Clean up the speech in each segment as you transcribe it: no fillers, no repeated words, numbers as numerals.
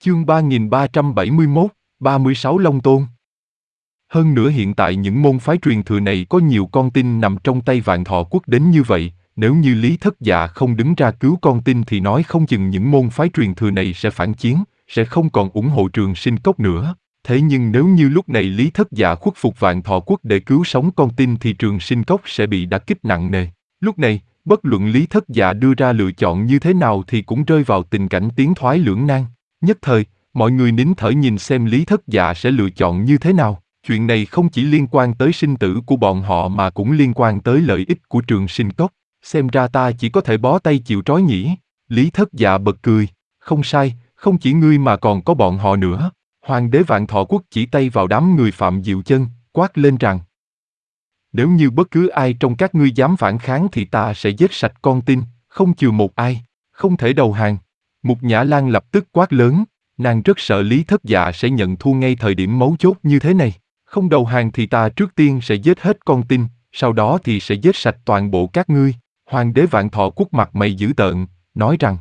Chương 3371, 36 Long Tôn. Hơn nữa hiện tại những môn phái truyền thừa này có nhiều con tin nằm trong tay Vạn Thọ Quốc đến như vậy, nếu như Lý Thất Dạ không đứng ra cứu con tin thì nói không chừng những môn phái truyền thừa này sẽ phản chiến, sẽ không còn ủng hộ Trường Sinh Cốc nữa. Thế nhưng nếu như lúc này Lý Thất Dạ khuất phục Vạn Thọ Quốc để cứu sống con tin thì Trường Sinh Cốc sẽ bị đả kích nặng nề. Lúc này, bất luận Lý Thất Dạ đưa ra lựa chọn như thế nào thì cũng rơi vào tình cảnh tiến thoái lưỡng nan. Nhất thời, mọi người nín thở nhìn xem Lý Thất Dạ sẽ lựa chọn như thế nào. Chuyện này không chỉ liên quan tới sinh tử của bọn họ mà cũng liên quan tới lợi ích của Trường Sinh Cốc. Xem ra ta chỉ có thể bó tay chịu trói nhỉ. Lý Thất Dạ bật cười. Không sai, không chỉ ngươi mà còn có bọn họ nữa. Hoàng đế Vạn Thọ Quốc chỉ tay vào đám người Phạm Diệu Chân, quát lên rằng: nếu như bất cứ ai trong các ngươi dám phản kháng thì ta sẽ giết sạch con tin, không chừa một ai, không thể đầu hàng. Mục Nhã Lan lập tức quát lớn, nàng rất sợ Lý Thất Dạ sẽ nhận thua ngay thời điểm mấu chốt như thế này. Không đầu hàng thì ta trước tiên sẽ giết hết con tin, sau đó thì sẽ giết sạch toàn bộ các ngươi. Hoàng đế Vạn Thọ Quốc mặt mày dữ tợn, nói rằng: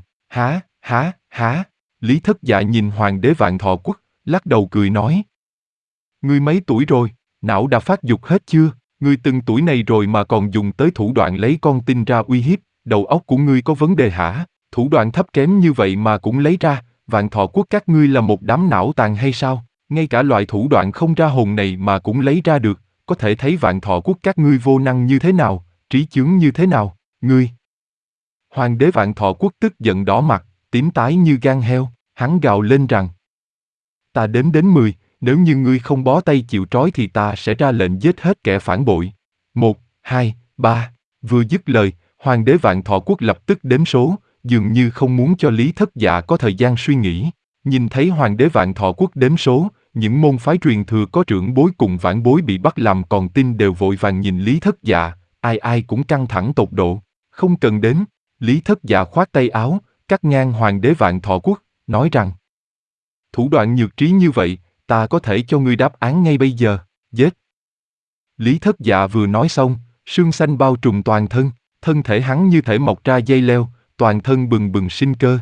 há. Lý Thất Dạ nhìn Hoàng đế Vạn Thọ Quốc, lắc đầu cười nói: ngươi mấy tuổi rồi, não đã phát dục hết chưa? Ngươi từng tuổi này rồi mà còn dùng tới thủ đoạn lấy con tin ra uy hiếp, đầu óc của ngươi có vấn đề hả? Thủ đoạn thấp kém như vậy mà cũng lấy ra, Vạn Thọ Quốc các ngươi là một đám não tàn hay sao? Ngay cả loại thủ đoạn không ra hồn này mà cũng lấy ra được, có thể thấy Vạn Thọ Quốc các ngươi vô năng như thế nào, trí chướng như thế nào, ngươi. Hoàng đế Vạn Thọ Quốc tức giận đỏ mặt, tím tái như gan heo, hắn gào lên rằng: ta đếm đến 10, nếu như ngươi không bó tay chịu trói thì ta sẽ ra lệnh giết hết kẻ phản bội. 1, 2, 3. Vừa dứt lời, Hoàng đế Vạn Thọ Quốc lập tức đếm số, dường như không muốn cho Lý Thất Dạ có thời gian suy nghĩ. Nhìn thấy Hoàng đế Vạn Thọ Quốc đếm số, những môn phái truyền thừa có trưởng bối cùng vãn bối bị bắt làm còn tin đều vội vàng nhìn Lý Thất Dạ, ai cũng căng thẳng tột độ. Không cần đến, Lý Thất Dạ khoát tay áo, cắt ngang Hoàng đế Vạn Thọ Quốc, nói rằng: thủ đoạn nhược trí như vậy, ta có thể cho ngươi đáp án ngay bây giờ, giết. Lý Thất Dạ vừa nói xong, sương xanh bao trùm toàn thân, thân thể hắn như thể mọc ra dây leo, toàn thân bừng bừng sinh cơ,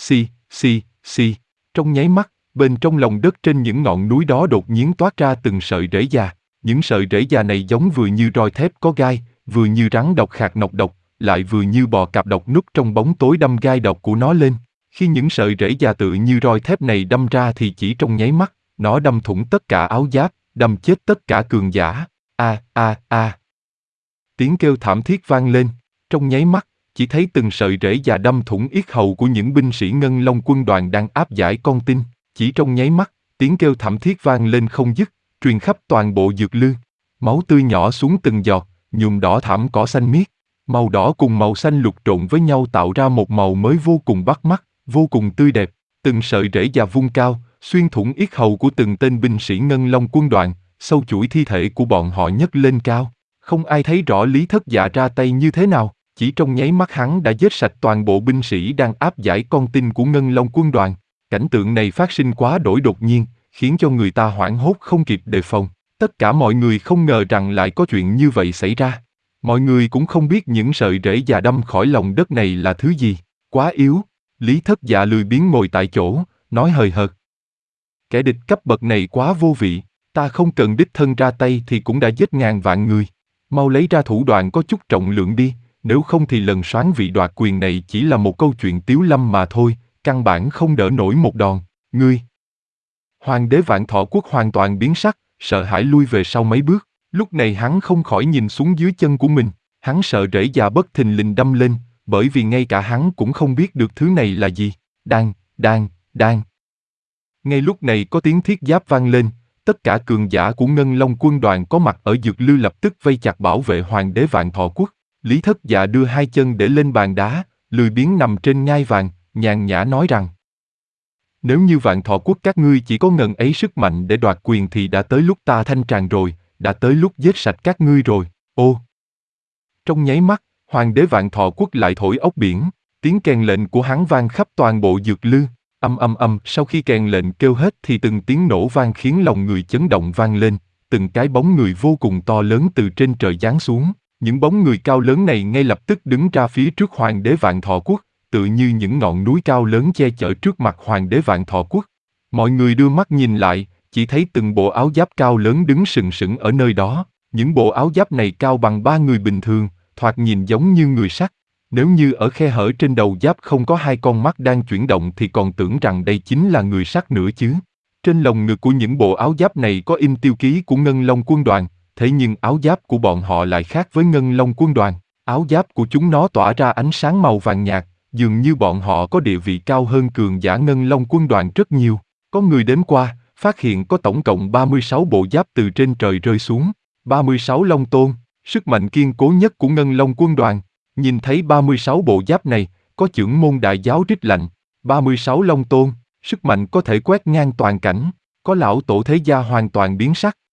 xì. Trong nháy mắt, bên trong lòng đất trên những ngọn núi đó đột nhiên toát ra từng sợi rễ già. Những sợi rễ già này giống vừa như roi thép có gai, vừa như rắn độc khạc nọc độc, lại vừa như bò cạp độc núp trong bóng tối đâm gai độc của nó lên. Khi những sợi rễ già tự như roi thép này đâm ra thì chỉ trong nháy mắt, nó đâm thủng tất cả áo giáp, đâm chết tất cả cường giả. A. Tiếng kêu thảm thiết vang lên, trong nháy mắt, chỉ thấy từng sợi rễ già đâm thủng yết hầu của những binh sĩ Ngân Long quân đoàn đang áp giải con tin. Chỉ trong nháy mắt, tiếng kêu thảm thiết vang lên không dứt, truyền khắp toàn bộ dược lư. Máu tươi nhỏ xuống từng giọt, nhuộm đỏ thảm cỏ xanh miết. Màu đỏ cùng màu xanh lục trộn với nhau tạo ra một màu mới vô cùng bắt mắt, vô cùng tươi đẹp. Từng sợi rễ già vung cao, xuyên thủng yết hầu của từng tên binh sĩ Ngân Long quân đoàn, sâu chuỗi thi thể của bọn họ nhấc lên cao. Không ai thấy rõ Lý Thất Dạ ra tay như thế nào, chỉ trong nháy mắt hắn đã giết sạch toàn bộ binh sĩ đang áp giải con tin của Ngân Long quân đoàn. Cảnh tượng này phát sinh quá đổi đột nhiên, khiến cho người ta hoảng hốt không kịp đề phòng. Tất cả mọi người không ngờ rằng lại có chuyện như vậy xảy ra. Mọi người cũng không biết những sợi rễ già đâm khỏi lòng đất này là thứ gì, quá yếu. Lý Thất Dạ lười biếng ngồi tại chỗ, nói hời hợt: kẻ địch cấp bậc này quá vô vị, ta không cần đích thân ra tay thì cũng đã giết ngàn vạn người. Mau lấy ra thủ đoạn có chút trọng lượng đi, nếu không thì lần soán vị đoạt quyền này chỉ là một câu chuyện tiếu lâm mà thôi, căn bản không đỡ nổi một đòn. Ngươi! Hoàng đế Vạn Thọ Quốc hoàn toàn biến sắc, sợ hãi lui về sau mấy bước. Lúc này hắn không khỏi nhìn xuống dưới chân của mình, hắn sợ rễ già bất thình lình đâm lên, bởi vì ngay cả hắn cũng không biết được thứ này là gì. Đang. Ngay lúc này có tiếng thiết giáp vang lên, tất cả cường giả của Ngân Long quân đoàn có mặt ở dược lư lập tức vây chặt bảo vệ Hoàng đế Vạn Thọ Quốc. Lý Thất Dạ đưa hai chân để lên bàn đá, lười biếng nằm trên ngai vàng, nhàn nhã nói rằng: nếu như Vạn Thọ Quốc các ngươi chỉ có ngần ấy sức mạnh để đoạt quyền thì đã tới lúc ta thanh tràng rồi, đã tới lúc giết sạch các ngươi rồi. Ô! Trong nháy mắt, Hoàng đế Vạn Thọ Quốc lại thổi ốc biển, tiếng kèn lệnh của hắn vang khắp toàn bộ dược lư. Âm, sau khi kèn lệnh kêu hết thì từng tiếng nổ vang khiến lòng người chấn động vang lên, từng cái bóng người vô cùng to lớn từ trên trời giáng xuống. Những bóng người cao lớn này ngay lập tức đứng ra phía trước Hoàng đế Vạn Thọ Quốc, tự như những ngọn núi cao lớn che chở trước mặt Hoàng đế Vạn Thọ Quốc. Mọi người đưa mắt nhìn lại, chỉ thấy từng bộ áo giáp cao lớn đứng sừng sững ở nơi đó. Những bộ áo giáp này cao bằng 3 người bình thường, thoạt nhìn giống như người sắt. Nếu như ở khe hở trên đầu giáp không có hai con mắt đang chuyển động thì còn tưởng rằng đây chính là người sắt nữa chứ. Trên lồng ngực của những bộ áo giáp này có in tiêu ký của Ngân Long quân đoàn, thế nhưng áo giáp của bọn họ lại khác với Ngân Long quân đoàn. Áo giáp của chúng nó tỏa ra ánh sáng màu vàng nhạt, dường như bọn họ có địa vị cao hơn cường giả Ngân Long quân đoàn rất nhiều. Có người đến qua, phát hiện có tổng cộng 36 bộ giáp từ trên trời rơi xuống. 36 Long Tôn, sức mạnh kiên cố nhất của Ngân Long quân đoàn. Nhìn thấy 36 bộ giáp này, có chưởng môn đại giáo rít lạnh. 36 Long Tôn, sức mạnh có thể quét ngang toàn cảnh, có lão tổ thế gia hoàn toàn biến sắc.